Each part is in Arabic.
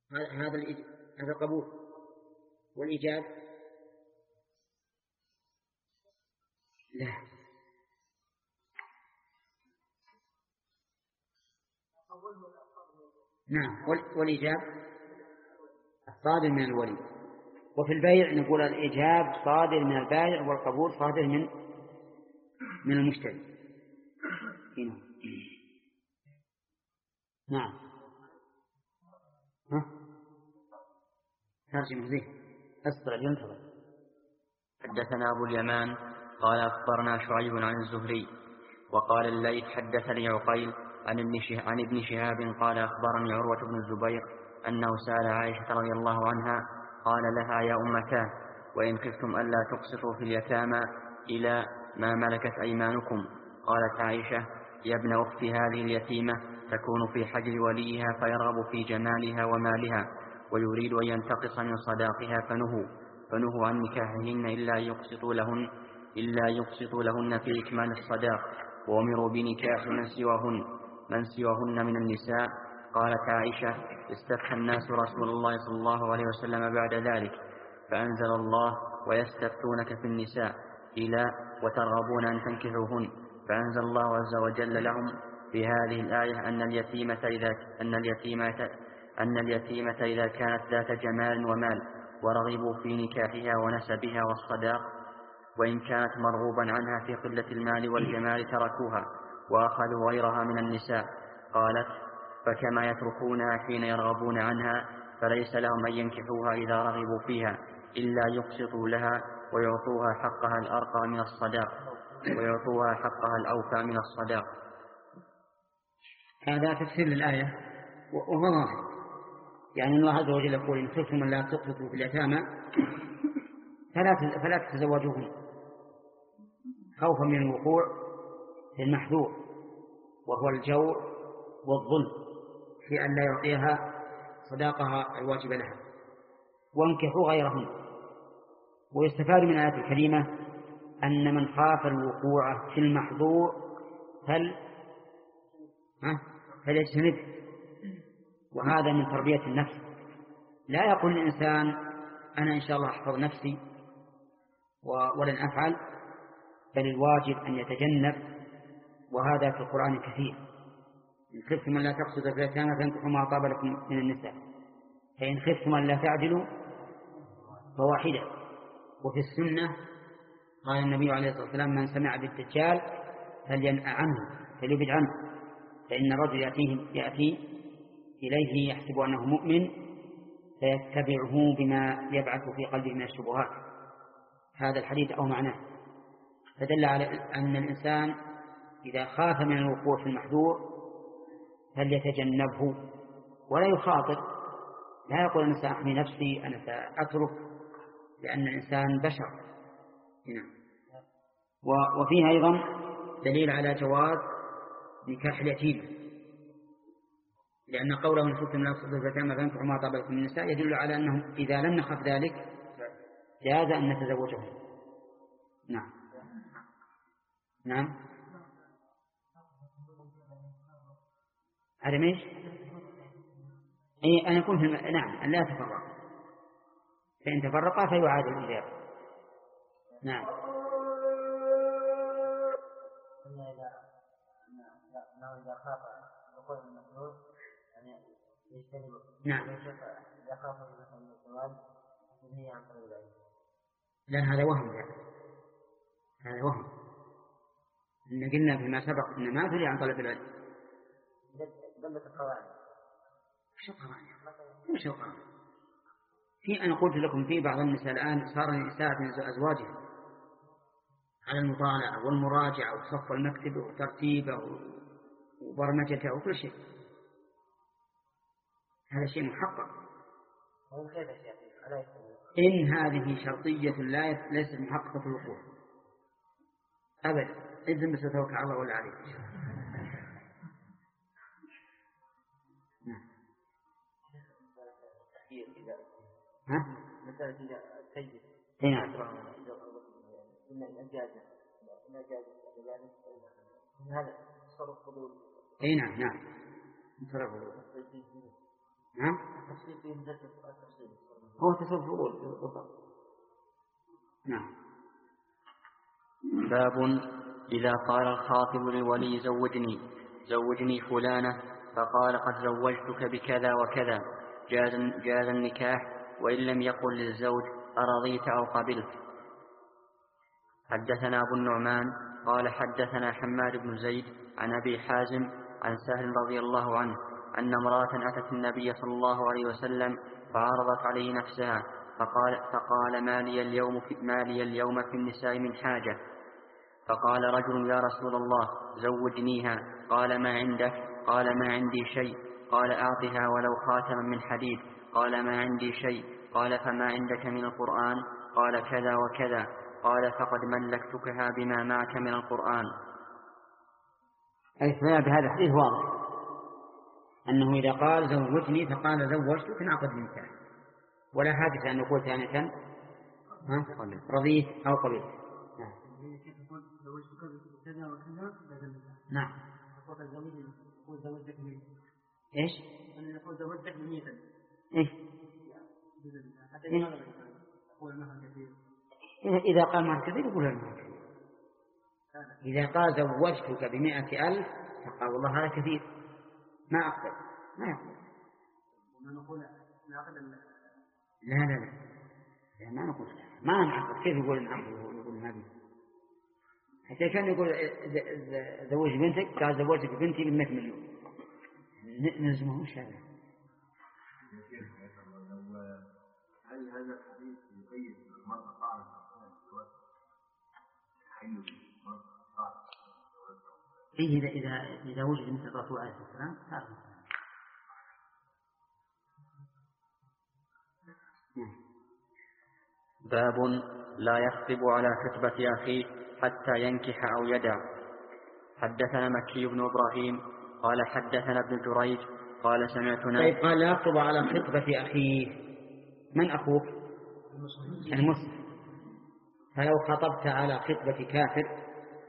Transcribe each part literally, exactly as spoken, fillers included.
هذا هذا قبول. والإيجاب لا. نعم، والإيجاب صادر من الولي. وفي البيع نقول الإيجاب صادر من البائع والقبول صادر من من المشتري. هنا. نعم. ها ترجم زين أصبر ينتظر. حدثنا أبو اليمان قال أخبرنا شعيب عن الزهري وقال الليث حدثني عقيل عن ابن شهاب, عن ابن شهاب قال أخبرني عروة بن الزبير أنه سأل عائشة رضي الله عنها قال لها يا أمتاه وإن خفتم ألا تقسطوا في اليتامى إلى ما ملكت أيمانكم. قالت عائشة يا ابن أخت هذه اليتيمة تكون في حجر وليها فيرغب في جمالها ومالها ويريد أن ينتقص من صداقها فنهوا فنهوا عن نكاحهن إلا يقسطوا لهن إلا يقسطوا لهن في إكمال الصداق وأمروا بنكاح من سواهن من سواهن من النساء. قالت عائشة استفتى الناس رسول الله صلى الله عليه وسلم بعد ذلك فأنزل الله ويستفتونك في النساء إلى وترغبون أن تنكحوهن. فأنزل الله عز وجل لهم في هذه الآية أن اليتيمة إذا أن اليتيمة أن اليتيمة إذا كانت ذات جمال ومال ورغبوا في نكاحها ونسبها والصداق وإن كانت مرغوبا عنها في قلة المال والجمال تركوها وأخذوا غيرها من النساء. قالت فكما يتركونها حين يرغبون عنها فليس لهم أن ينكحوها إذا رغبوا فيها إلا يقسطوا لها ويعطوها حقها الأرقى من الصداق ويعطوها حقها الأوفى من الصداق. هذا تفسير للآية وهو ظاهر، يعني الله عز وجل يقول إن خفتم أن لا تقسطوا في اليتامى فلا تتزوجوهم خوفا من الوقوع في المحذور وهو الجور والظلم في أن لا يعطيها صداقها الواجب لها وانكحوا غيرهم. ويستفاد من الآية الكريمة أن من خاف الوقوع في المحظور فل فليجتنبه، وهذا من تربية النفس. لا يقول الإنسان أنا إن شاء الله أحفظ نفسي ولن أفعل، بل الواجب أن يتجنب، وهذا في القرآن كثير. إن خفتم أن لا تقسطوا في اليتامى فانكحوا ما طاب لكم من النساء فإن خفتم أن لا تعدلوا فواحدة. وفي السنة قال النبي عليه الصلاة والسلام من سمع بالدجال فلينأ عنه فليبعد عنه فإن الرجل يأتيه يأتي إليه يحسب أنه مؤمن فيتبعه بما يبعث في قلبه من الشبهات. هذا الحديث أو معناه فدل على أن الإنسان إذا خاف من الوقوع في المحذور فليتجنبه ولا يخاطر. لا يقول أنا سأحمي نفسي أنا سأترك، لأن الإنسان بشر. وفيها أيضا دليل على جواز نكاح اليتيم، لأن قوله إن خفتم لا تقسطوا في اليتامى فانكحوا ما طاب لكم من النساء يدل على أنه إذا لم نخف ذلك جاز أن نتزوجهم. نعم نعم هذا ميش أي أن يكون في الم... نعم أن لا يتفرق، فإن تفرقا فيعاد الإجابة. نعم نعم لا هذا وهم لا. هذا وهم إن قلنا فيما سبق إن ما تريد عن طلب العلم دلت القواعد. شو قواعد؟ شو قواعد؟ في أنا قلت لكم في بعض النساء الآن صار النساء من أزواجها على المطالعة والمراجعة وصف المكتب وترتيبه وبرمجته وكل شيء. هذا شيء محقق. إن هذه شرطية لا ليست محققة في الوقوع أبدا. إذن بس توكل على الله ولا عليك. ها؟ مثلا إذا تجد هنا إن الأجازة الأجازة هذا تصرف فضول. أي نعم نعم تصرف فضول. ها؟ هو تصرف الأول بالضبط. نعم. باب إذا قال الخاطب للولي زوجني زوجني فلانة فقال قد زوجتك بكذا وكذا جاز, جاز النكاح وإن لم يقل للزوج أرضيت أو قبلت. حدثنا أبو النعمان قال حدثنا حماد بن زيد عن أبي حازم عن سهل رضي الله عنه أن امرأة أتت النبي صلى الله عليه وسلم فعرضت عليه نفسها فقال, فقال ما لي اليوم في, ما لي اليوم في النساء من حاجة. فقال رجل يا رسول الله زوجنيها. قال ما عندك؟ قال ما عندي شيء. قال أعطها ولو خاتما من حديد. قال ما عندي شيء. قال فما عندك من القرآن؟ قال كذا وكذا. قال فقد ملكتكها بما معك من القرآن. الاستدلال بهذا الحديث واضح أنه إذا قال زوجني فقال زوجتك انعقد النكاح ولا حاجة أن نقول ثانية رضيت أو قبلت. نعم. إيش؟ إيه؟ إذا قال مهر كثير يقول المهر كثير. إذا قال زوجتك بمئة ألف فقال والله هذا كثير ما أقبل ما يقبل. لا لا لا لا ما نقول ما نعقد. كيف يقول نعقد يقول هذه؟ حتى كان يقول زوج بنتك قال زوجتك بنتي بمئة مليون نلزمه مش هذا. هل هذا الحديث يقيد المرأة قاعدة إيه إذا إذا إذا وجد مثل الرسول عليه الصلاة والسلام تعرف. باب لا يخطب على خطبة أخيه حتى ينكح أو يدع. حدثنا مكي بن إبراهيم قال حدثنا ابن جريج قال سمعتنا. طيب قال لا يخطب على خطبة أخيه. من أخوك؟ المسلم. فلو خطبت على خطبة كافر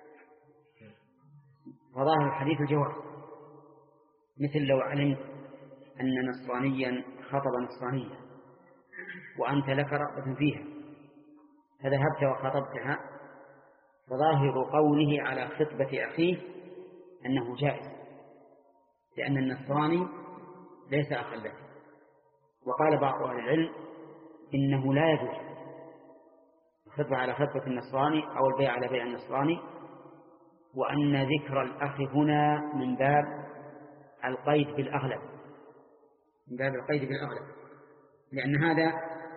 فظاهر الحديث الجواز، مثل لو علمت أن نصرانيا خطب نصرانيا وأنت لك رغبة فيها فذهبت وخطبتها فظاهر قوله على خطبة أخيه أنه جائز لأن النصراني ليس أخا له. وقال بعض أهل العلم إنه لا يجوز الخطبة على خطبة النصراني أو البيع على بيع النصراني، وأن ذكر الأخ هنا من باب القيد بالأغلب من باب القيد بالأغلب لأن هذا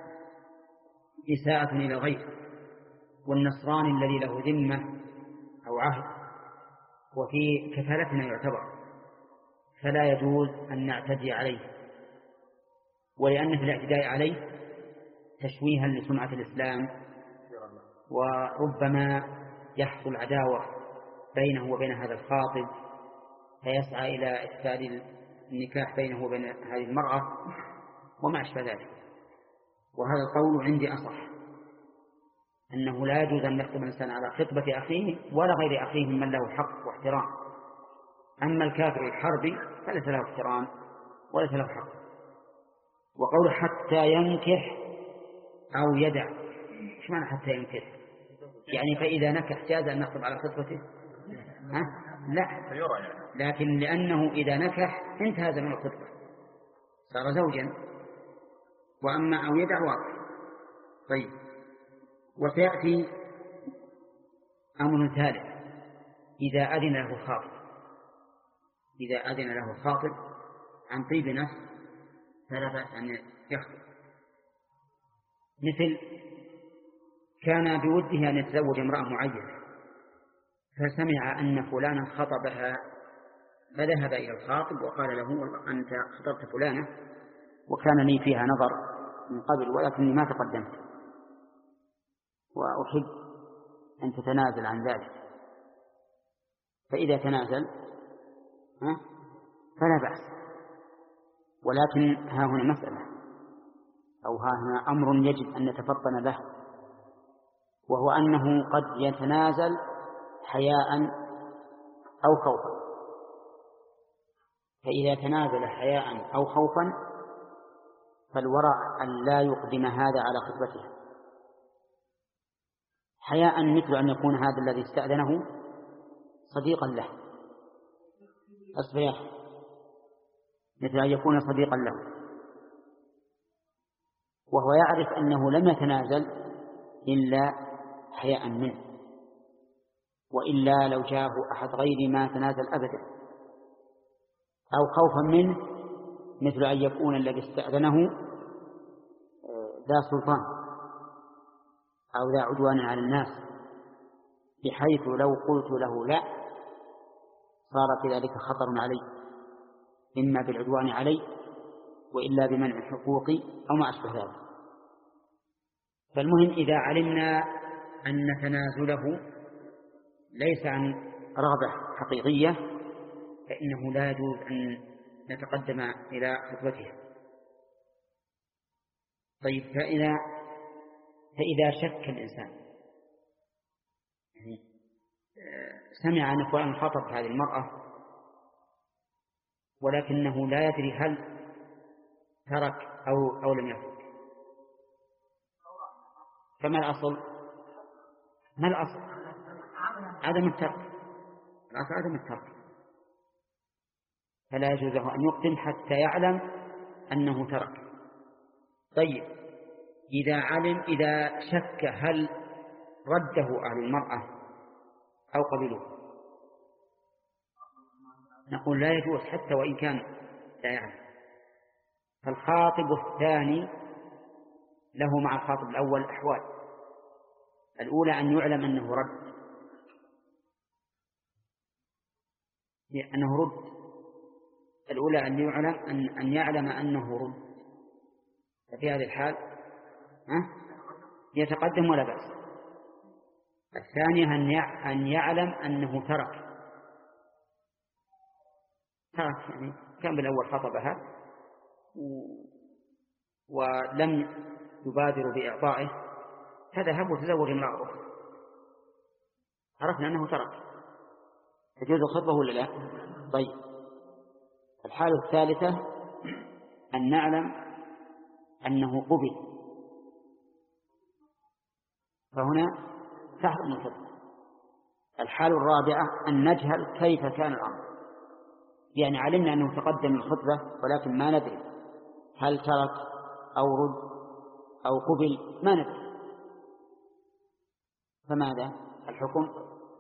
إساءة إلى غيره، والنصراني الذي له ذمة أو عهد وفي كفالتنا يعتبر فلا يجوز أن نعتدي عليه، ولأن في الاعتداء عليه تشويها لسمعة الإسلام وربما يحصل عداوة بينه وبين هذا الخاطب فيسعى إلى إفساد النكاح بينه وبين هذه المرأة وما أشبه ذلك. وهذا القول عندي أصح أنه لا يجوز أن يخطب الإنسان على خطبة أخيه ولا غير أخيه من له حق واحترام. أما الكافر الحربي فليس له احترام وليس له حق. وقول حتى ينكح أو يدع، إيش معنى حتى ينكح؟ يعني فإذا نكح جاز أن نخطب على خطبته؟ ها؟ لا، لكن لأنه إذا نكح انتهى زمن الخطبة صار زوجا. وأما أو يدع واقع. طيب، وسيأتي أمر ثالث إذا أذن له الخاطب إذا أذن له الخاطب عن طيب نفس فلا بأس أن يخطب. مثل كان بوده أن يتزوج امرأة معينة فسمع أن فلانا خطبها فذهب إلى الخاطب وقال له والله أنت خطبت فلانة وكان لي فيها نظر من قبل ولكني ما تقدمت وأحب أن تتنازل عن ذلك. فإذا تنازل فلا بأس، ولكن ها هنا مسألة أو ها هنا أمر يجب أن نتفطن له، وهو أنه قد يتنازل حياء أو خوفا. فإذا تنازل حياء أو خوفا فالورع أن لا يقدم هذا على خطبته، حياء مثل أن يكون هذا الذي استأذنه صديقا له. أصبر يا أخي، مثل أن يكون صديقا له وهو يعرف أنه لم يتنازل إلا حياء منه، وإلا لو جاءه أحد غير ما تنازل أبدا، أو خوفا منه مثل أن يكون الذي استأذنه ذا سلطان أو ذا عدوان على الناس، بحيث لو قلت له لا صار في ذلك خطر علي، إما بالعدوان علي وإلا بمنع حقوقي أو ما أشبه ذلك. فالمهم إذا علمنا أن تنازله ليس عن رغبة حقيقية فإنه لا يجوز أن نتقدم إلى خطبته. طيب فإذا فإذا شك الإنسان، يعني سمع أن فلان خطب هذه المرأة ولكنه لا يدري هل ترك أو أو لم يترك، فما الأصل؟ ما الأصل؟ عدم الترك. الأصل عدم الترك، فلا يجوز له أن يقدم حتى يعلم أنه ترك. طيب إذا علم إذا شك هل رده أهل المرأة أو قبلوه، نقول لا يجوز حتى وإن كان لا يعلم. فالخاطب الثاني له مع الخاطب الأول أحوال. الأولى أن يعلم أنه رد، أنه رد الأولى أن يعلم أن, أن يعلم أنه رد، ففي هذه الحال يتقدم ولا بأس. الثانية أن يعلم أنه ترك ترك يعني كان بالأول خطبها ولم يبادر بإعطائه فذهب وتزوج امرأة أخرى، عرفنا أنه ترك، تجوز الخطبة ولا لا؟ طيب الحالة الثالثة أن نعلم أنه قبل، فهنا تحرم الخطبة. الحالة الرابعة أن نجهل كيف كان الأمر، يعني علمنا أنه تقدم الخطبة ولكن ما ندري هل ترك أو رد أو قبل، ما ندري، فماذا الحكم؟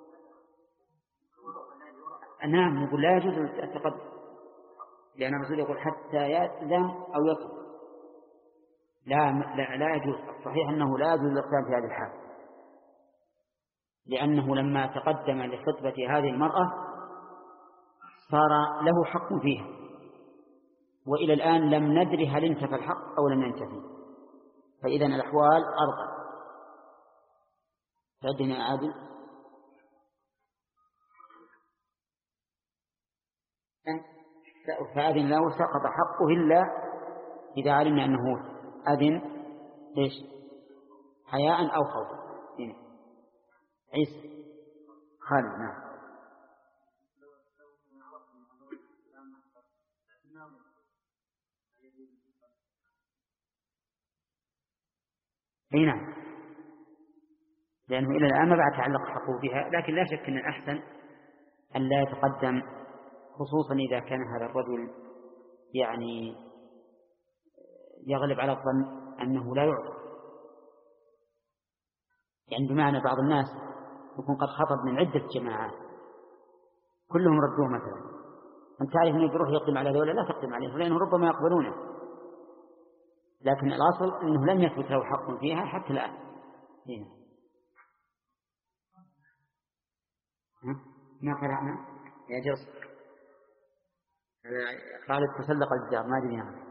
نعم نقول لا يجوز التقدم، لأن الرسول يقول حتى يأذن أو يطلب. لا, لا, لا يجوز. الصحيح أنه لا يجوز الاقدام في هذه الحال، لأنه لما تقدم لخطبة هذه المرأة صار له حق فيها، وإلى الآن لم ندري هل انتفى الحق أو لم ينتفي، فإذا الأحوال أربع. فعدنا عادل فأذن له سقط حقه إلا إذا علمنا أنه أذن إيش حياء أو خوفا. عيسى خالد. نعم اي نعم، لأنه إلى الآن ما بعد تعلق حقه بها، لكن لا شك أن الأحسن أن لا يتقدم، خصوصا إذا كان هذا الرجل يعني يغلب على الظن أنه لا يعطى، يعني بمعنى بعض الناس يكون قد خطب من عدة جماعات كلهم ردوه مثلا، أنت تعرف أنه يروح يقدم على ذولا لا تقدم عليه لأنه ربما يقبلونه، لكن الأصل أنه لم يثبت له حق فيها حتى الآن. هنا ما قرأنا يا جوز خالد تسلق الجار ما أدري. نعم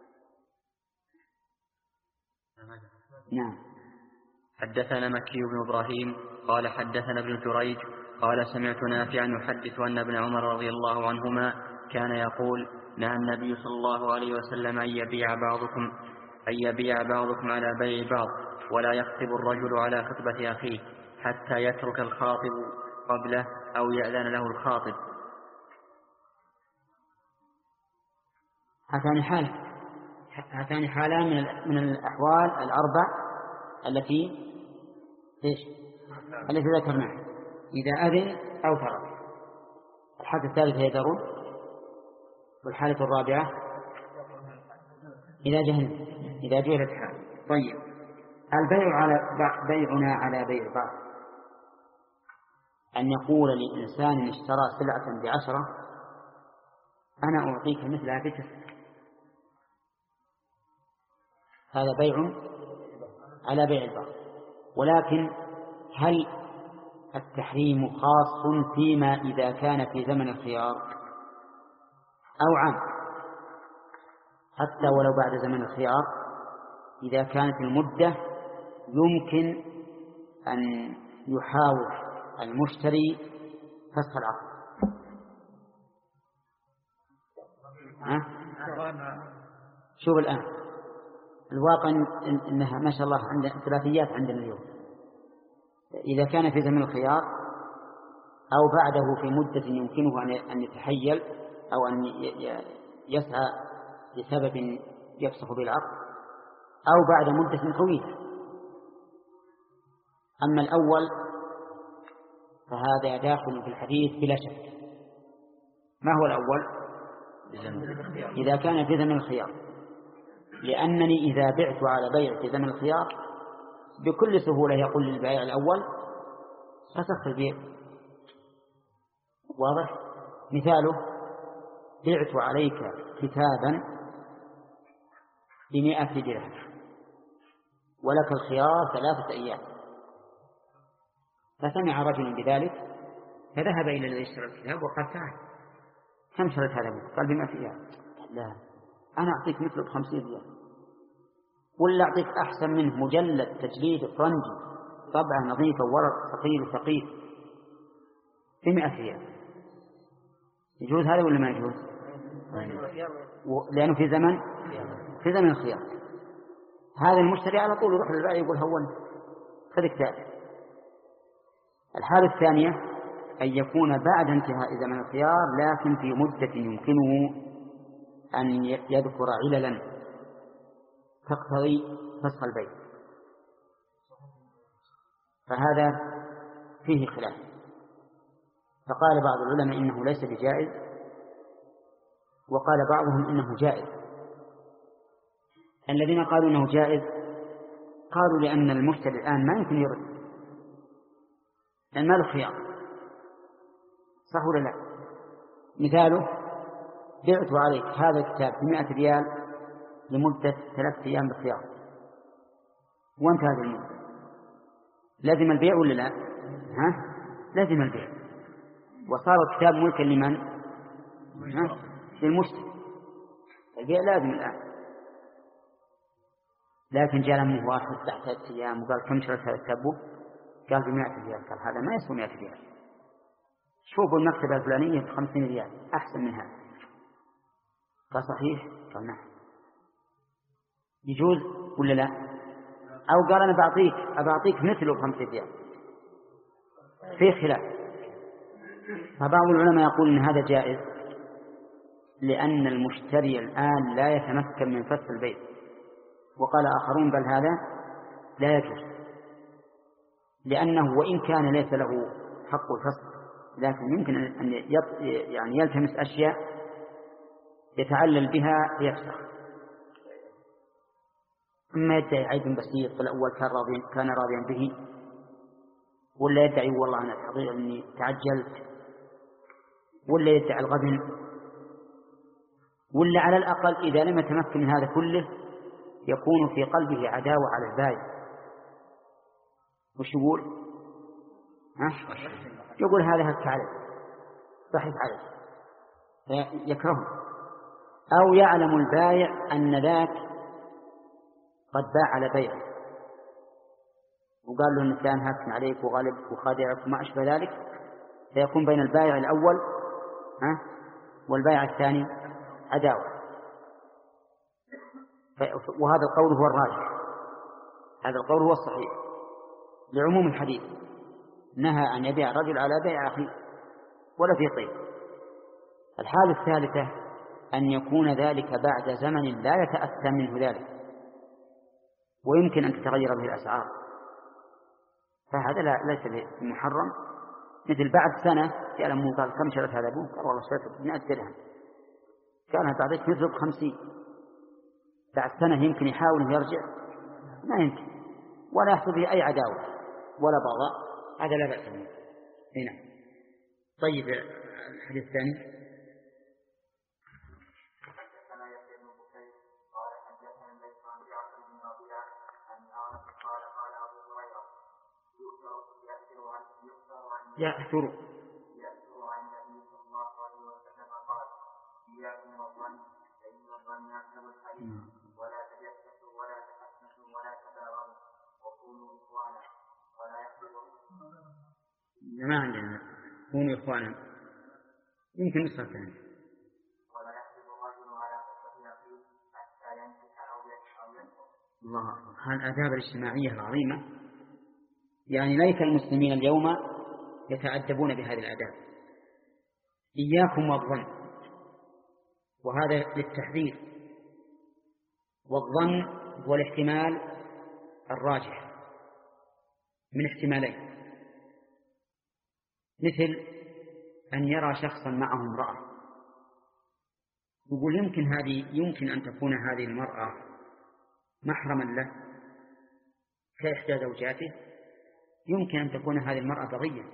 نعم. حدثنا مكي بن إبراهيم قال حدثنا ابن جريج قال سمعت نافعا يحدث أن ابن عمر رضي الله عنهما كان يقول نهى النبي صلى الله عليه وسلم أن يبيع بعضكم أن يبيع بعضكم على بيع بعض، ولا يخطب الرجل على خطبة أخيه حتى يترك الخاطب قبله أو يأذن له الخاطب. هاتان حالة هاتان حالان من من الأحوال الأربع التي إيش التي ذكرناها، إذا أذن أو ترك. الحالة الثالثة يذرون، والحالة الرابعة إذا جهل إذا جهلت حال. طيب، البيع على بيعنا على بيع بعض، أن يقول لإنسان اشترى سلعة بعشرة أنا أعطيك مثلها بتسعة، هذا بيع على بيع البعض. ولكن هل التحريم خاص فيما إذا كان في زمن الخيار أو عام؟ حتى ولو بعد زمن الخيار إذا كانت المدة يمكن أن يحاول المشتري فسخ العقد. ها؟ شوف الآن الواقع إنها ما شاء الله عند ثلاثيات عندنا اليوم. إذا كان في زمن الخيار أو بعده في مدة يمكنه أن يتحيل أو أن يسعى لسبب يفسخ بالعقد، أو بعد مدة طويلة. أما الأول فهذا داخل في الحديث بلا شك. ما هو الأول؟ إذا كان في زمن الخيار، لأنني إذا بعت على بيع في زمن الخيار بكل سهولة يقول للبائع الأول فسخ البيع. واضح؟ مثاله: بعت عليك كتابا بمئة درهم ولك الخيار ثلاثة أيام. فسمع رجل بذلك فذهب إلى الذي اشترى الكتاب وقال: تعال كم شريت هذا؟ قال: بمئة ريال. لا، أنا أعطيك مثله بخمسين ريال، ولا أعطيك أحسن منه مجلد تجليد فرنجي طبعة نظيفة ورق ثقيل ثقيل بمئة ريال. يجوز هذا ولا ما يجوز؟ لأنه في زمن في زمن الخيار. هذا المشتري على طول يروح للبائع يقول: هون خذ كتاب. الحالة الثانية أن يكون بعد انتهاء زمن الخيار لكن في مدة يمكنه أن يذكر عللا تقتضي فسخ البيع، فهذا فيه خلاف. فقال بعض العلماء إنه ليس بجائز، وقال بعضهم إنه جائز. الذين قالوا إنه جائز قالوا لأن المشتري الآن ما يمكن يرد، لأن ما له خيار، صح ولا لا؟ مثاله: بعت عليك هذا الكتاب بمئة ريال لمدة ثلاثة أيام بخيار، وانت هذه المدة، لازم البيع ولا لا؟ ها؟ لازم البيع، وصار الكتاب ملكا لمن؟ ها؟ للمشتري. البيع لازم الآن. لكن جاء منه واحد تحت ثلاثة أيام وقال: كم شريت هذا الكتاب؟ قال: بمئة ريال. قال: هذا ما يسوى مئة ريال، شوفوا المكتبة الفلانية بخمسين ريال أحسن من هذا. قال: صحيح؟ قال: نعم. يجوز ولا لا؟ أو قال: أنا بعطيك أبعطيك مثله بخمسين ريال. في خلاف. فبعض العلماء يقول إن هذا جائز لأن المشتري الآن لا يتمكن من فسخ البيع، وقال آخرون: بل هذا لا يجوز، لأنه وإن كان ليس له حق الفسخ لكن يمكن أن يعني يلتمس أشياء يتعلل بها فيفسخ. أما يدعي عيب بسيط في الأول كان راضيا كان راضيا به، ولا يدعي والله أنا الحقيقة أني تعجلت، ولا يدعي الغبن، ولا على الأقل إذا لم يتمكن من هذا كله يكون في قلبه عداوة على البائع. وش يقول؟ ها؟ يقول: هذا هك عليه، ضحك عليه، فيكرهه. أو يعلم البائع أن ذاك قد باع على بيعه وقال له إن كان هك عليك وغالب وخادعك وما أشبه ذلك، فيكون بين البائع الأول ها والبائع الثاني عداوة. وهذا القول هو الراجح، هذا القول هو الصحيح لعموم الحديث: نهى أن يبيع الرجل على بيع أخيه ولا في طيب. الحالة الثالثة أن يكون ذلك بعد زمن لا يتأتى منه ذلك، ويمكن أن تتغير به الأسعار، فهذا لا ليس محرم. مثل بعد سنة جاء لهم قال كم شريت هذا أبوك؟ قال والله شريته بمئة درهم، كان بعدك نزل بخمسين. بعد سنة يمكن يحاول يرجع؟ ما يمكن، ولا يحصل به أي عداوة ولا بغضاء، هذا لا بأس منه. هنا طيب الحديث الثاني. يأثر يأثر عن النبي صلى الله عليه وسلم قال: إياكم والظن فإن الظن يكذب الحديث، ولا تجسسوا ولا تحسسوا ولا تباغضوا وكونوا إخوانا ولا يحسبوا. ما عندنا كونوا إخوانا، يمكن نسخة ثانية. ولا يحسب الرجل على قصة أخيه حتى ينكح أو ينكح. الله، هالآداب الاجتماعية العظيمة، يعني ليس المسلمين اليوم يتأدبون بهذه الآداب. إياكم والظن، وهذا للتحذير، والظن هو الاحتمال الراجح من احتمالين، مثل أن يرى شخصا معه امرأة، يقول يمكن هذه يمكن أن تكون هذه المرأة محرما له كإحدى زوجاته، يمكن أن تكون هذه المرأة بغية.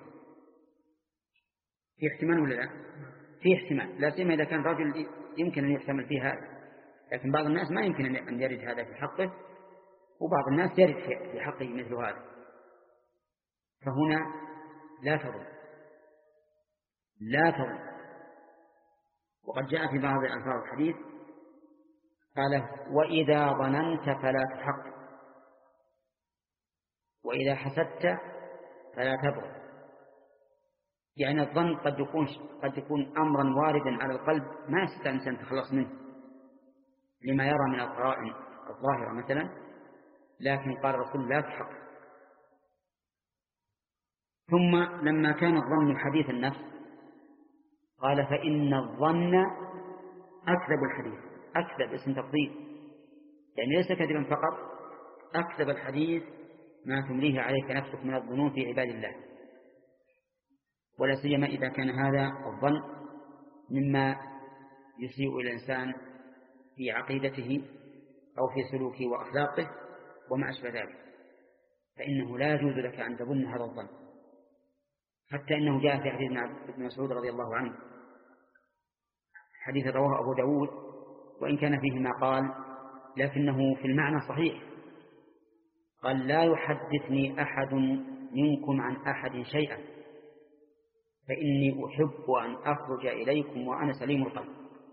في احتمال ولا لا؟ في احتمال، لا سيما إذا كان رجل يمكن أن يحتمل فيه هذا، لكن بعض الناس ما يمكن أن يرد هذا في حقه، وبعض الناس يرد في حقه مثل هذا، فهنا لا تظن لا تظن. وقد جاء في بعض ألفاظ الحديث قال: وإذا ظننت فلا تحقق، وإذا حسدت فلا تبغض. يعني الظن قد يكون قد يكون أمرا واردا على القلب ما يستطيع الإنسان يتخلص منه لما يرى من القرائن الظاهرة مثلا، لكن قال الرسول لا تحقق. ثم لما كان الظن حديث النفس قال: فإن الظن أكذب الحديث. أكذب اسم تفضيل، يعني ليس كذبا فقط، أكذب الحديث ما تمليه عليك نفسك من الظنون في عباد الله، ولا سيما إذا كان هذا الظن مما يسيء إلى الإنسان في عقيدته أو في سلوكه وأخلاقه وما أشبه ذلك، فإنه لا يجوز لك أن تظن هذا الظن. حتى إنه جاء في حديث ابن مسعود رضي الله عنه، حديث رواه أبو داود وإن كان فيه ما قال لكنه في المعنى صحيح. قال: لا يحدثني أحد منكم عن أحد شيئا فإني أحب أن أخرج إليكم وأنا سليم القلب.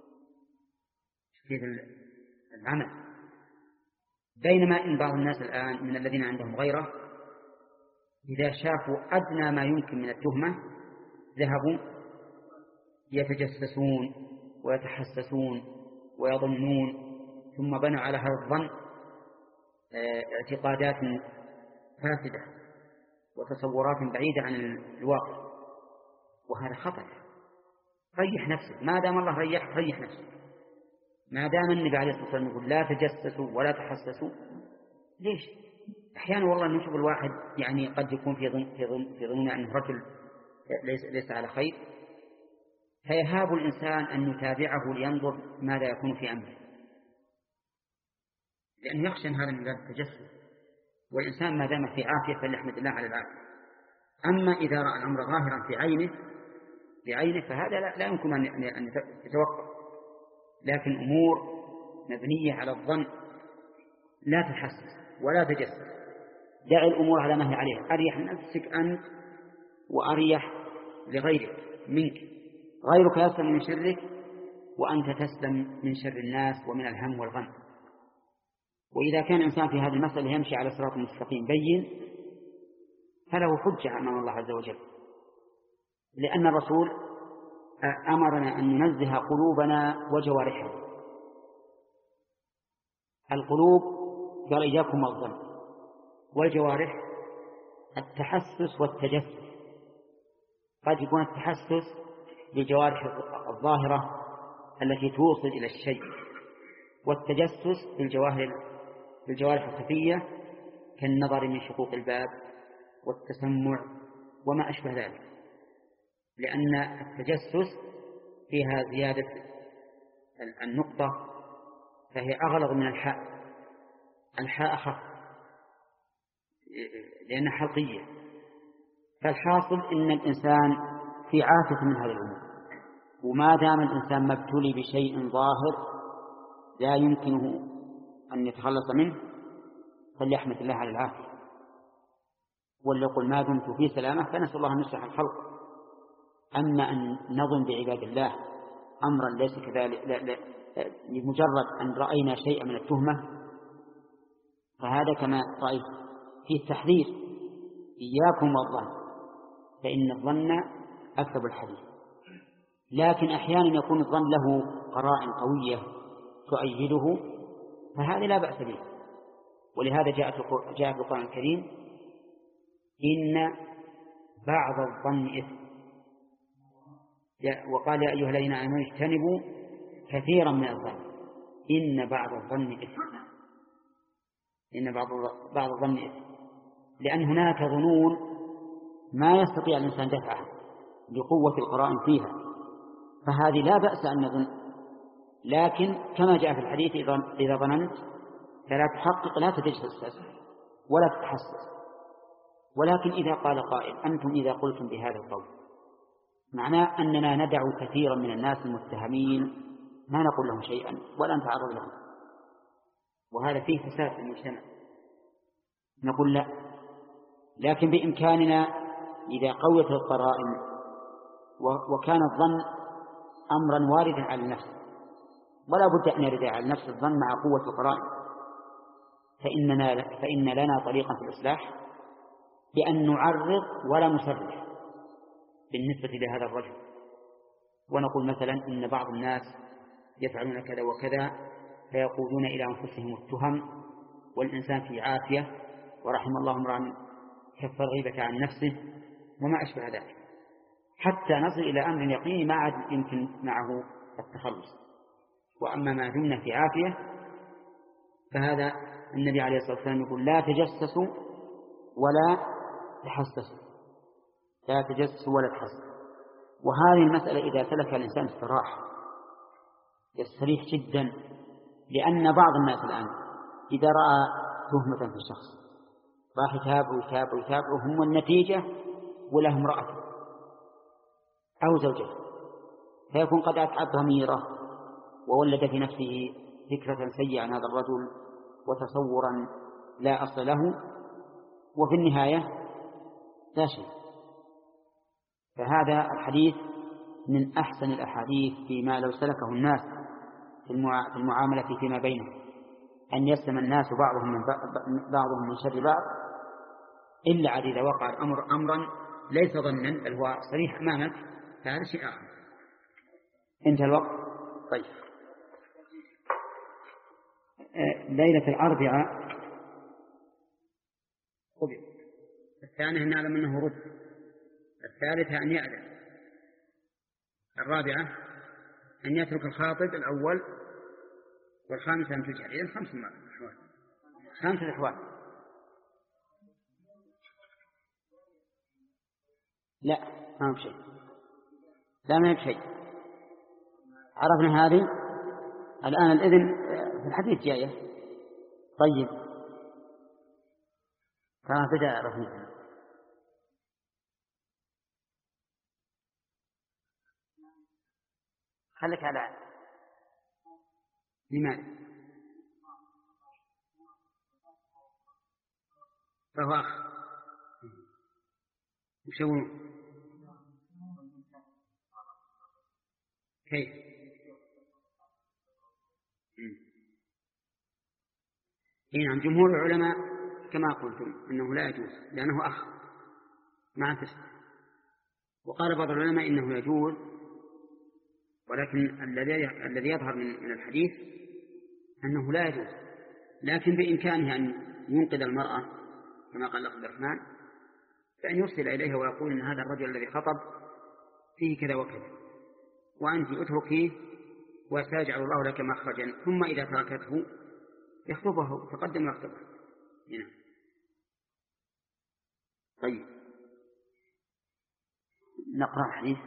في العمل، بينما إن بعض الناس الآن من الذين عندهم غيرة إذا شافوا أدنى ما يمكن من التهمة ذهبوا يتجسسون ويتحسسون ويظنون، ثم بنوا على هذا الظن اعتقادات فاسدة وتصورات بعيدة عن الواقع، وهذا خطأ. ريح نفسك، ما دام الله ريح ريح نفسك. ما دام النبي عليه الصلاة والسلام يقول لا تجسسوا ولا تحسسوا، ليش؟ أحيانا والله نشوف الواحد يعني قد يكون في ظن في ظن في ظن أنه رجل ليس ليس على خير، فيهاب الإنسان أن يتابعه لينظر ماذا يكون في أمره، لأنه يخشى هذا من باب التجسس. والإنسان ما دام في عافية فليحمد الله على العافية. أما إذا رأى الأمر ظاهرا في عينه بعينه فهذا لا, لا يمكن أن يتوقف. لكن أمور مبنية على الظن لا تحسس ولا تجسس، دع الأمور على ما هي عليها، أريح نفسك أنت وأريح لغيرك منك. غيرك يسلم من شرك وأنت تسلم من شر الناس ومن الهم والغم. وإذا كان الإنسان في هذه المسألة يمشي على صراط مستقيم بين فله حجة أمام الله عز وجل، لأن الرسول أمرنا أن ننزه قلوبنا وجوارحنا. القلوب قال إياكم الظن، والجوارح التحسس والتجسس. قد يكون التحسس بالجوارح الظاهرة التي توصل إلى الشيء، والتجسس بالجواهر بالجوارح الخفية كالنظر من شقوق الباب والتسمع وما أشبه ذلك، لأن التجسس فيها زيادة النقطة فهي أغلظ من الحاء، الحاء أخف لأنها حلقية. فالحاصل إن الإنسان في عافية من هذه الأمور، وما دام الإنسان مبتلي بشيء ظاهر لا يمكنه أن يتخلص منه فليحمد الله على العافية، وليقل ما دمت في سلامة فنسأل الله أن يصلح الخلق. أما أن نظن بعباد الله أمرا ليس كذلك لا لا لمجرد أن رأينا شيئا من التهمة فهذا كما رأيت فيه التحذير: إياكم والظن فإن الظن أكذب الحديث. لكن أحيانا يكون الظن له قرائن قوية تؤيده فهذا لا بأس به، ولهذا جاء في القرآن الكريم: إن بعض الظن إثم، وقال يا أيها الذين آمنوا اجتنبوا كثيرا من الظن إن بعض الظن إثم، إن بعض بعض الظن إثم، لأن هناك ظنون ما يستطيع الإنسان دفعها لقوة القرائن فيها، فهذه لا بأس أن نظن. لكن كما جاء في الحديث: إذا ظننت فلا تحقق، لا تتجسس ولا تتحسس. ولكن إذا قال قائل: أنتم إذا قلتم بهذا القول معناه أننا ندع كثيرا من الناس المتهمين ما نقول لهم شيئا ولا نتعرض لهم، وهذا فيه فساد في المجتمع. نقول لا، لكن بإمكاننا إذا قوت القرائن وكان الظن أمرا واردا على النفس ولا بد أن يرد على النفس الظن مع قوة القرائن، فإننا فإن لنا طريقا في الإصلاح بأن نعرض ولا نصرح بالنسبة لهذا الرجل، ونقول مثلا إن بعض الناس يفعلون كذا وكذا فيقودون إلى أنفسهم التهم، والإنسان في عافية ورحم الله امرأ كف الغيبة عن نفسه وما أشبه ذلك، حتى نصل إلى أمر يقيني ما عاد يمكن معه التخلص. وأما ما دمنا في عافية فهذا النبي عليه الصلاة والسلام يقول: لا تجسسوا ولا تحسسوا، لا تجسسوا ولا تحسسوا. وهذه المسألة إذا سلك الإنسان استراح يستريح جدا، لأن بعض الناس الآن إذا رأى تهمة في الشخص راح يتابع ويتابع ويتابع هم النتيجة وله امرأة أو زوجة، فيكون قد أتعب ضميره وولد في نفسه فكرة سيئة عن هذا الرجل وتصورا لا أصل له، وفي النهاية لا شيء. فهذا الحديث من أحسن الأحاديث فيما لو سلكه الناس في المعاملة فيما بينهم، أن يسلم الناس بعضهم من بعضهم من شر بعض، إلا عاد إذا وقع الأمر أمرا ليس ظنا بل هو صريح أمامك فهذا شيء آخر. انتهى الوقت. طيب، ليلة الأربعاء قبل، الثانية أن نعلم أنه رد، الثالثة أن يأذن، الرابعة أن يترك الخاطب الأول، والخامسة أن تجعل. إذن خمس أحوال، خمسة أحوال. لا ما هو شيء، لا ما هو شيء. عرفنا هذه. الآن الإذن في الحديث جاية. طيب كما بدأ عرفنا. خليك على لماذا فهو أخ يسوون كيف؟ نعم، جمهور العلماء كما قلتم أنه لا يجوز لأنه أخ مع تسلم، وقال بعض العلماء إنه يجوز، ولكن الذي يظهر من الحديث أنه لا يجوز، لكن بإمكانه أن ينقذ المرأة كما قال عبد الرحمن، فأن يرسل إليها ويقول إن هذا الرجل الذي خطب فيه كذا وكذا، وأنت أتركيه وسيجعل الله لك مخرجا، ثم إذا تركته يخطبه، تقدم يخطبه هنا. طيب نقرأ حديث.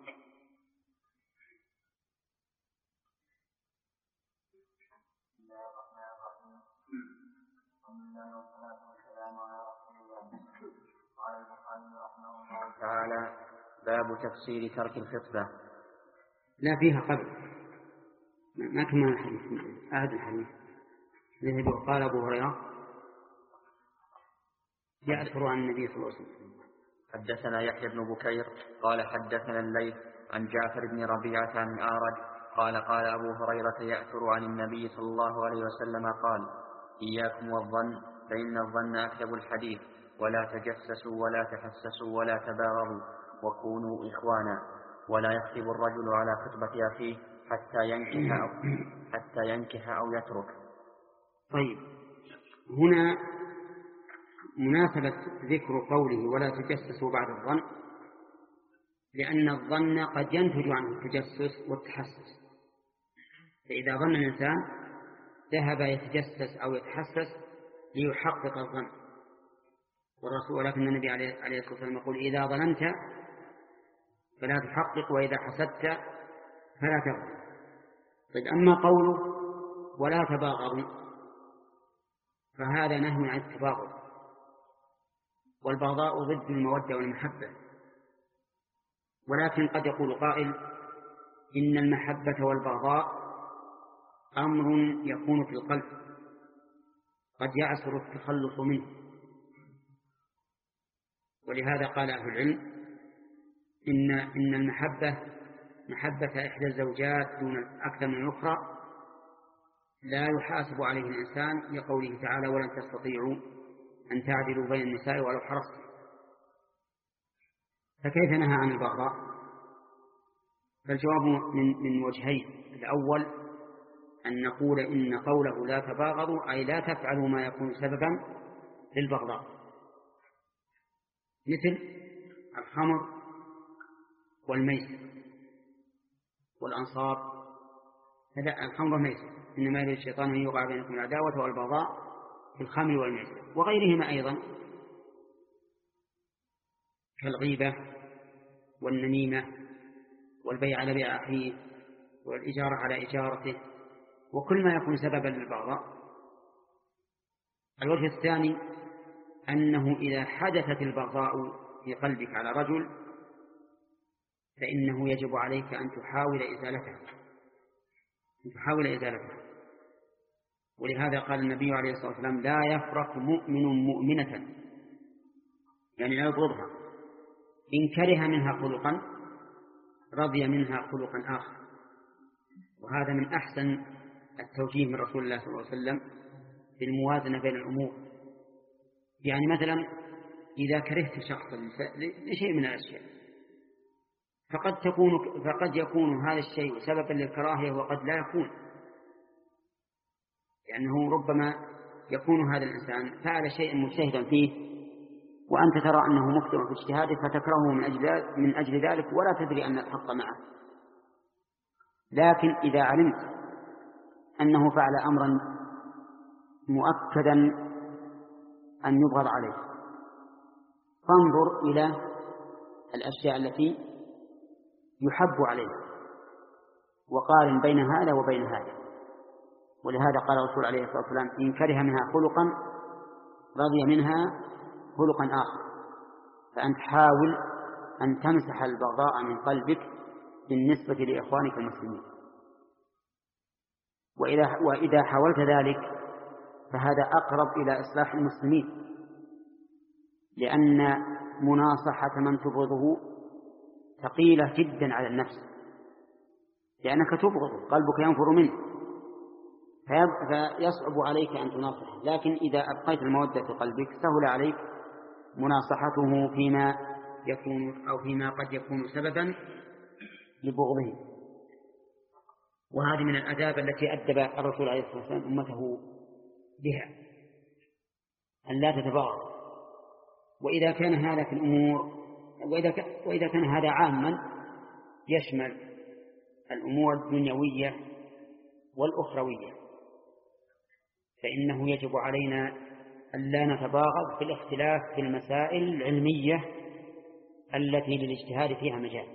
قال البخاري رحمه الله تعالى: باب تفسير ترك الخطبة. لا فيها قبل ما كمل الحديث، أعد الحديث. قال أبو هريرة يأثر عن النبي صلى الله عليه وسلم. حدثنا يحيى بن بكير قال حدثنا الليث عن جعفر بن ربيعة عن الأعرج قال قال أبو هريرة يأثر عن النبي صلى الله عليه وسلم قال: إياكم والظن فإن الظن أكذب الحديث، ولا تجسسوا ولا تحسسوا ولا تباغضوا وكونوا إخوانا، ولا يخطب الرجل على خطبة أخيه حتى ينكح أو, حتى ينكح أو يترك. طيب هنا مناسبة ذكر قوله ولا تجسسوا بعد الظن، لأن الظن قد ينتج عنه التجسس والتحسس. فإذا ظن الإنسان ذهب يتجسس أو يتحسس ليحقق الظن، والرسول ولكن النبي عليه الصلاة والسلام يقول: إذا ظننت فلا تحقق، وإذا حسدت فلا تغضب. طيب أما قوله ولا تباغضوا فهذا نهي عن التباغض، والبغضاء ضد المودة والمحبة. ولكن قد يقول قائل: إن المحبة والبغضاء أمر يكون في القلب قد يعسر التخلص منه، ولهذا قال أهل العلم إن إن المحبة محبة إحدى الزوجات دون أكثر من الأخرى لا يحاسب عليه الإنسان، لقوله تعالى: ولن تستطيعوا أن تعدلوا بين النساء ولو حرصتم. فكيف نهى عن البغضاء؟ فالجواب من من وجهين: الأول أن نقول إن قوله لا تباغضوا أي لا تفعلوا ما يكون سببا للبغضاء، مثل الخمر والميسر والأنصاب. هذا الخمر والميسر إنما يريد الشيطان أن يوقع بينكم العداوة والبغضاء في الخمر والميسر، وغيرهما أيضا كالغيبة والنميمة والبيع على بيع أخيه والإجارة على إجارته، وكل ما يكون سببا للبغضاء. الوجه الثاني أنه إذا حدثت البغضاء في قلبك على رجل فإنه يجب عليك أن تحاول إزالتها أن تحاول إزالتها ولهذا قال النبي عليه الصلاة والسلام: لا يفرق مؤمن مؤمنة، يعني لا يبغضها، إن كره منها خلقا رضي منها خلقا آخر. وهذا من أحسن التوجيه من رسول الله صلى الله عليه وسلم في الموازنة بين الأمور. يعني مثلا إذا كرهت شخصا لشيء من الأشياء فقد تكون فقد يكون هذا الشيء سببا للكراهية وقد لا يكون، لأنه ربما يكون هذا الإنسان فعل شيئا مجتهدا فيه وأنت ترى أنه مخطئ في اجتهاده فتكرهه من أجل من أجل ذلك ولا تدري أن الحق معه. لكن إذا علمت أنه فعل أمرا مؤكدا أن يبغض عليه فانظر إلى الأشياء التي يحب عليه وقارن بين هذا وبين هذا. ولهذا قال الرسول عليه الصلاة والسلام: إن كره منها خلقا رضي منها خلقا آخر. فأنت حاول أن تمسح البغضاء من قلبك بالنسبة لإخوانك المسلمين، وإذا, وإذا حاولت ذلك فهذا أقرب إلى إصلاح المسلمين، لأن مناصحة من تبغضه ثقيلة جدا على النفس، لأنك تبغضه قلبك ينفر منه فيصعب عليك أن تناصحه. لكن إذا أبقيت المودة في قلبك سهل عليك مناصحته فيما يكون أو فيما قد يكون سببا لبغضه. وهذه من الآداب التي أدب الرسول عليه الصلاة والسلام أمته بها، أن لا تتباغض. وإذا كان هذا في الأمور وإذا كان, وإذا كان هذا عاما يشمل الأمور الدنيوية والأخروية، فإنه يجب علينا أن لا نتباغض في الاختلاف في المسائل العلمية التي للاجتهاد فيها مجال،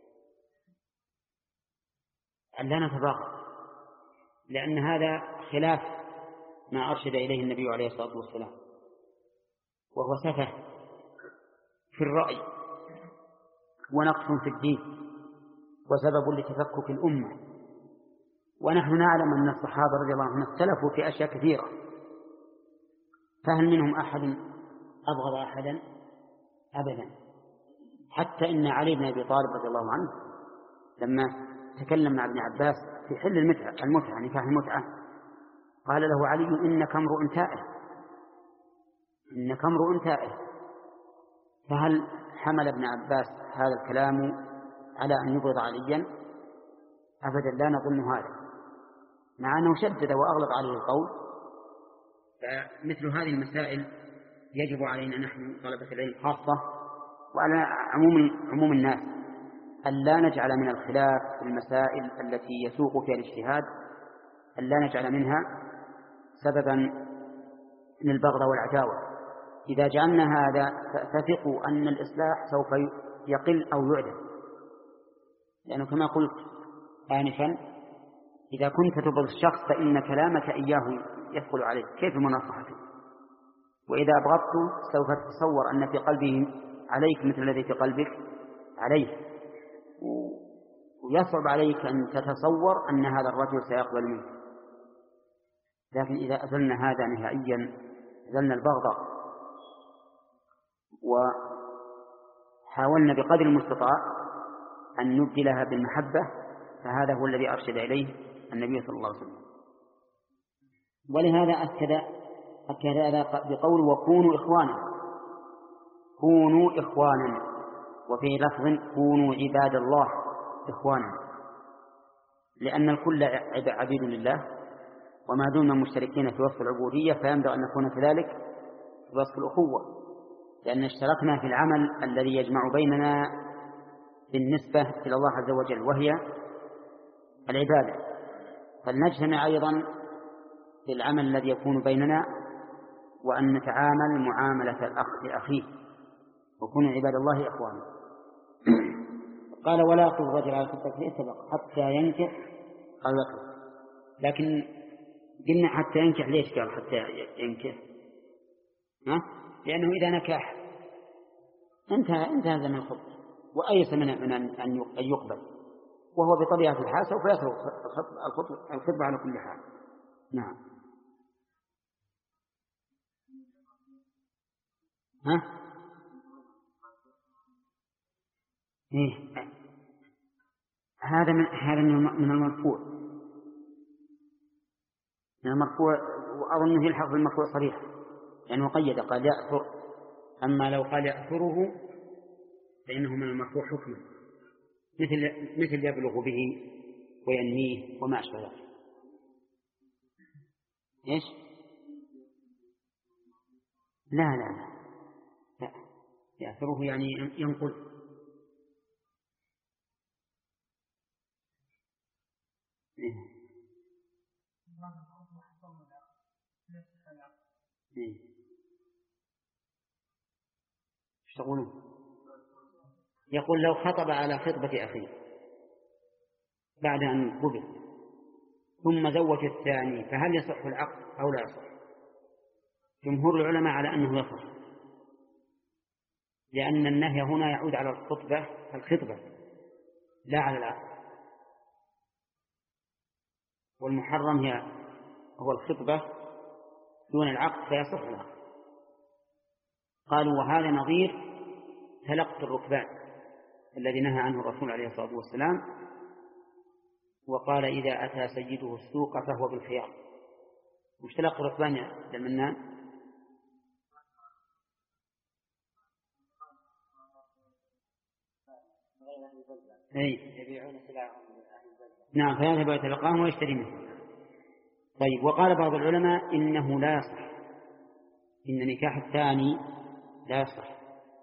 أن لا نتباغض، لأن هذا خلاف ما أرشد إليه النبي عليه الصلاة والسلام، وهو سفه في الرأي ونقص في الدين وسبب لتفكك الأمة. ونحن نعلم أن الصحابة رضي الله عنهم اختلفوا في أشياء كثيرة، فهل منهم أحد أبغض أحدا؟ أبدا. حتى إن علي بن أبي طالب رضي الله عنه لما تكلم مع ابن عباس في حل المتعة المتعة نكاح المتعة قال له علي: إنك امرؤ تائه، إنك امرؤ تائه. فهل حمل ابن عباس هذا الكلام على أن يبغض عليا؟ أبدا، لا نظن هذا، مع أنه شدد وأغلق عليه القول. فمثل هذه المسائل يجب علينا نحن طلبة العلم خاصة وعلى عموم عموم الناس أن لا نجعل من الخلاف في المسائل التي يسوق فيها الاجتهاد، أن لا نجعل منها سببا للبغض والعداوة. إذا جعلنا هذا فثقوا أن الإصلاح سوف يقل أو يعدم، لأنه كما قلت آنفا إذا كنت تبغض الشخص فإن كلامك إياه يدخل عليه، كيف مناصحته؟ وإذا أبغضته سوف تتصور أن في قلبه عليك مثل الذي في قلبك عليه، ويصعب عليك أن تتصور أن هذا الرجل سيقبل منك. لكن إذا أزلنا هذا نهائيا أزلنا البغض وحاولنا بقدر المستطاع أن نبدلها بالمحبة، فهذا هو الذي أرشد إليه النبي صلى الله عليه وسلم. ولهذا أكد أكد هذا بقول: وكونوا إخوانا، كونوا إخوانا، وفي لفظ: كونوا عباد الله إخوانا، لأن الكل عبيد لله، وما دون مشتركين في وصف العبودية فينبغي أن نكون كذلك في وصف الأخوة، لأن اشتركنا في العمل الذي يجمع بيننا بالنسبة إلى الله عز وجل وهي العبادة، فلنجتمع أيضا في العمل الذي يكون بيننا وأن نتعامل معاملة الأخ لأخيه، وكونوا عباد الله إخوانا. قال: ولا يأخذ الرجل على خطبته سبق حتى ينكح أو يطلق. لكن قلنا حتى ينكح، ليش قال حتى ينكح؟ ها؟ لأنه إذا نكح انتهى انتهى زمن الخطبة وأيس من من أن يقبل، وهو بطبيعة الحال سوف يترك الخطبة على كل حال. نعم. ها؟ إيه؟ هذا من هذا من المرفوع من المرفوع وأظنه يلحق بالمرفوع صريح، لأنه قيد قال يأثر، أما لو قال يأثره فإنه من المرفوع حكما، مثل مثل يبلغ به وينميه وما أشبه ذلك. إيش؟ لا لا لا, لا. يأثره يعني ينقل. إيه؟ إيه؟ ايش تقولون؟ يقول: لو خطب على خطبة أخيه بعد أن قبل ثم زوج الثاني فهل يصح العقد أو لا يصح؟ جمهور العلماء على أنه يصح، لأن النهي هنا يعود على الخطبة الخطبة لا على العقد، والمحرم هي هو الخطبة دون العقد فيصح العقد. قالوا: وهذا نظير تلقي الركبان الذي نهى عنه الرسول عليه الصلاة والسلام، وقال: إذا أتى سيده السوق فهو بالخيار. وش تلقي الركبان يا المنان؟ أي يبيعون سلعهم. نعم، فيذهب يتلقاهم ويشتري منه. طيب. وقال بعض العلماء إنه لا يصح، إن نكاح الثاني لا يصح،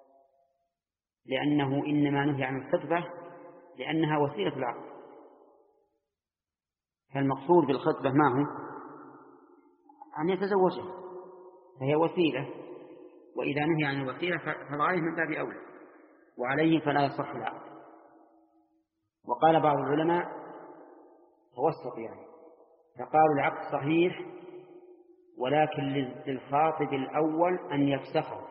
لأنه إنما نهي عن الخطبة لأنها وسيلة العقد، فالمقصود بالخطبة ما هو أن يتزوجها، فهي وسيلة، وإذا نهي عن الوسيلة فالغاية من باب أولى، وعليه فلا يصح العقد. وقال بعض العلماء توسط يعني، فقالوا العقد صحيح ولكن للخاطب الأول أن يفسخه.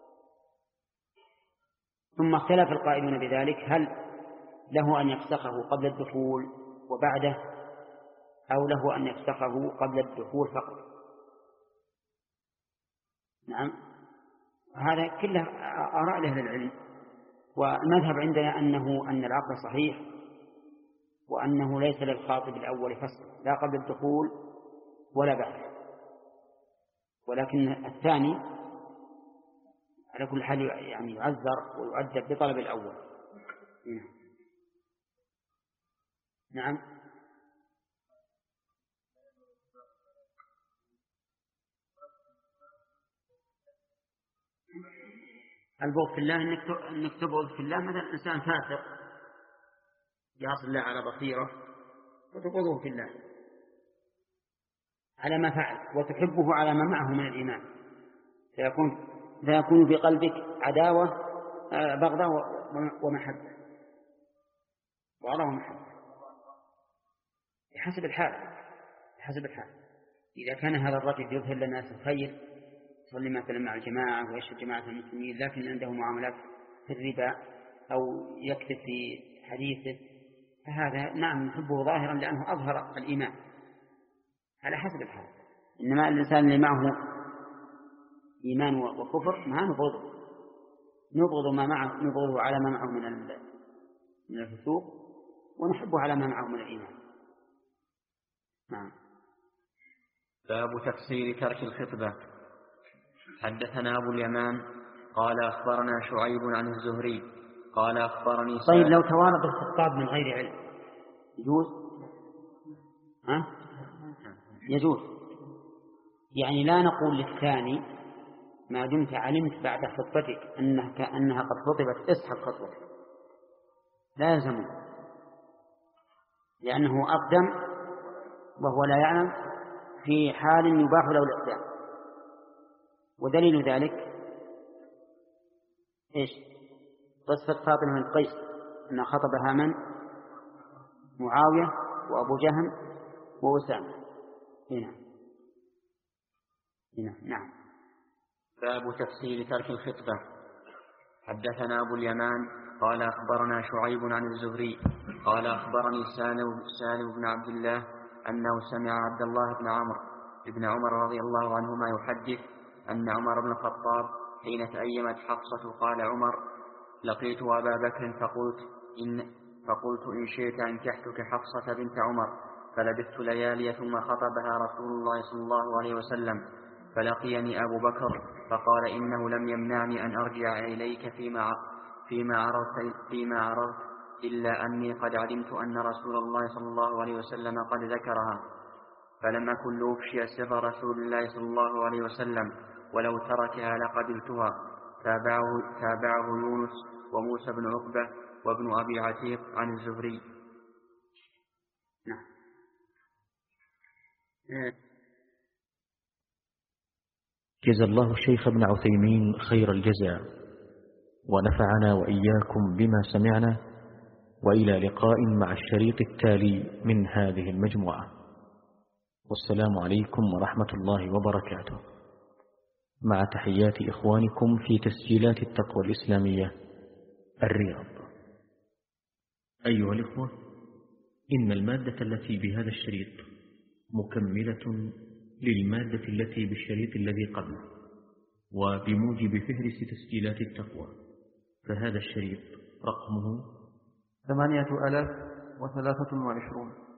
ثم اختلف القائلون بذلك، هل له أن يفسخه قبل الدخول وبعده، أو له أن يفسخه قبل الدخول فقط. نعم، هذا كله آراء أهل العلم، والمذهب عندنا أنه أن العقد صحيح، وأنه ليس للخاطب الأول فسخ لا قبل الدخول ولا بعده، ولكن الثاني على كل حال يعني يعذر ويؤدب بطلب الأول. نعم. البغض في الله أنك تبغض في الله، مثلا إنسان فاسق يعصي الله على بصيرة وتبغضه في الله على ما فعل، وتحبه على ما معه من الإيمان، فيكون فيكون في قلبك عداوة بغضاء ومحبة وعلى ومحبة بحسب الحال بحسب الحال. إذا كان هذا الرجل يظهر للناس الخير، يصلي مثلا مع الجماعة ويشهد جماعة المسلمين، لكن عنده معاملات في الربا أو يكذب في حديثه، فهذا نعم نحبه ظاهرا لأنه أظهر الإيمان على حسب الحال. إنما الإنسان اللي معه إيمان وكفر ما نبغضه، نبغض ما معه، نبغضه على ما معه من من الفسوق، ونحبه على ما معه من الإيمان. نعم. باب تفسير ترك الخطبة. حدثنا أبو اليمان قال أخبرنا شعيب عن الزهري قال أخبرني سعد. طيب لو توارد الخطاب من غير علم يجوز؟ ها؟ يجوز، يعني لا نقول للثاني ما دمت علمت بعد خطبتك أنها كأنها قد خطبت اسحب خطبتك، لا يلزم، لأنه أقدم وهو لا يعلم في حال يباح له الإقدام. ودليل ذلك إيش؟ قصة فاطمة بنت قيس أن خطبها من؟ معاوية وأبو جهم وأسامة. هنا هنا نعم. باب تفسير ترك الخطبة. حدثنا أبو اليمان قال أخبرنا شعيب عن الزهري قال أخبرني سالم بن عبد الله أنه سمع عبد الله بن عمرو بن عمر رضي الله عنهما يحدث أن عمر بن الخطاب حين تأيمت حفصة قال عمر: لقيت أبا بكر فقلت إن, فقلت إن شئت أنكحتك حفصة بنت عمر، فلبثت ليالي ثم خطبها رسول الله صلى الله عليه وسلم، فلقيني أبو بكر فقال إنه لم يمنعني أن أرجع إليك فيما فيما عرضت فيما عرضت إلا أني قد علمت أن رسول الله صلى الله عليه وسلم قد ذكرها، فلم أكن لأفشي سر رسول الله صلى الله عليه وسلم، ولو تركها لقبلتها. تابعه, تابعه يونس وموسى بن عقبة وابن أبي عتيق عن الزهري. نعم. جزا الله الشيخ ابن عثيمين خير الجزاء، ونفعنا وإياكم بما سمعنا، وإلى لقاء مع الشريط التالي من هذه المجموعة. والسلام عليكم ورحمة الله وبركاته، مع تحيات إخوانكم في تسجيلات التقوى الإسلامية الرياض. أيها الإخوة، إن المادة التي بهذا الشريط مكملة للمادة التي بالشريط الذي قبله، وبموجب فهرس تسجيلات التقوى، فهذا الشريط رقمه ثمانية آلاف وثلاثة وعشرون.